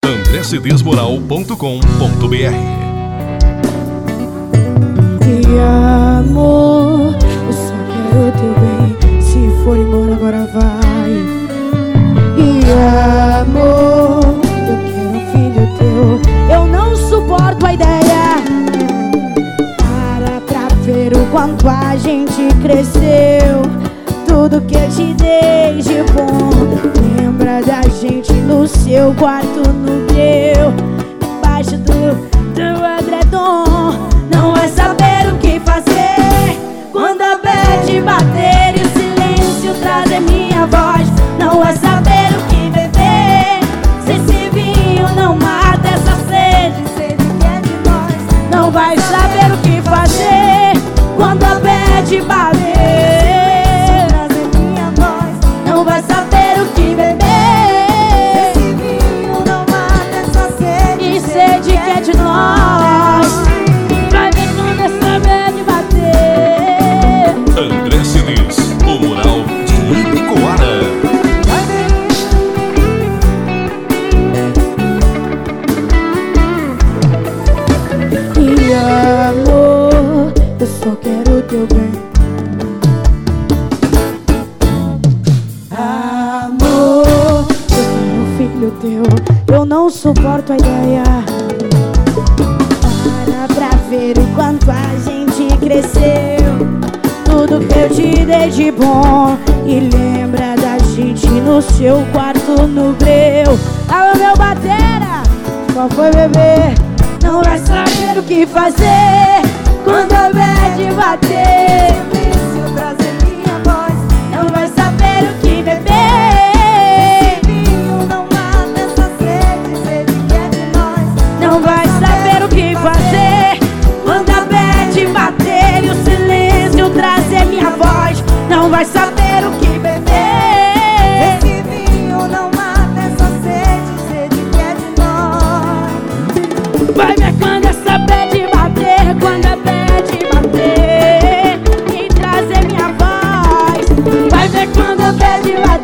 andrecedesmoral.com.br. E amor, eu só quero o teu bem. Se for embora agora vai. E amor, eu quero um filho teu. Eu não suporto a ideia. Para pra ver o quanto a gente cresceu. Tudo que eu te dei de bom. Lembra da gente no seu quarto, no meu, embaixo do edredom. Não vai saber o que fazer quando a bad bater e o silêncio trazer minha voz. Não vai saber o que beber se esse vinho não mata essa sede, sede que é de nós. Não vai saber o que fazer quando a bad bater. Não vai saber o que beber se esse vinho não mata essa sede, e sede que é de nós. Vai ver quando essa bad bater. André Cedês, o mural de Ibicoara. E amor, eu só quero o teu bem. Amor, eu quero um filho teu. Eu não suporto a ideia. Para pra ver o quanto a gente cresceu. Tudo que eu te dei de bom. E lembra da gente no seu quarto, no breu. Alô, meu batera, qual foi, bebê? Não vai saber o que fazer quando a bad bater. Silêncio trazer minha voz. Não vai saber o que beber. Esse vinho não mata essa sede, sede que é de nós. Não vai saber o que fazer quando a bad bater e o silêncio trazer minha voz. Não vai saber o que beber. Esse vinho não mata essa sede, sede que é de nós. Vai ver quando essa bad bater, quando a bad bater e trazer minha voz. Vai ver quando a bad bater.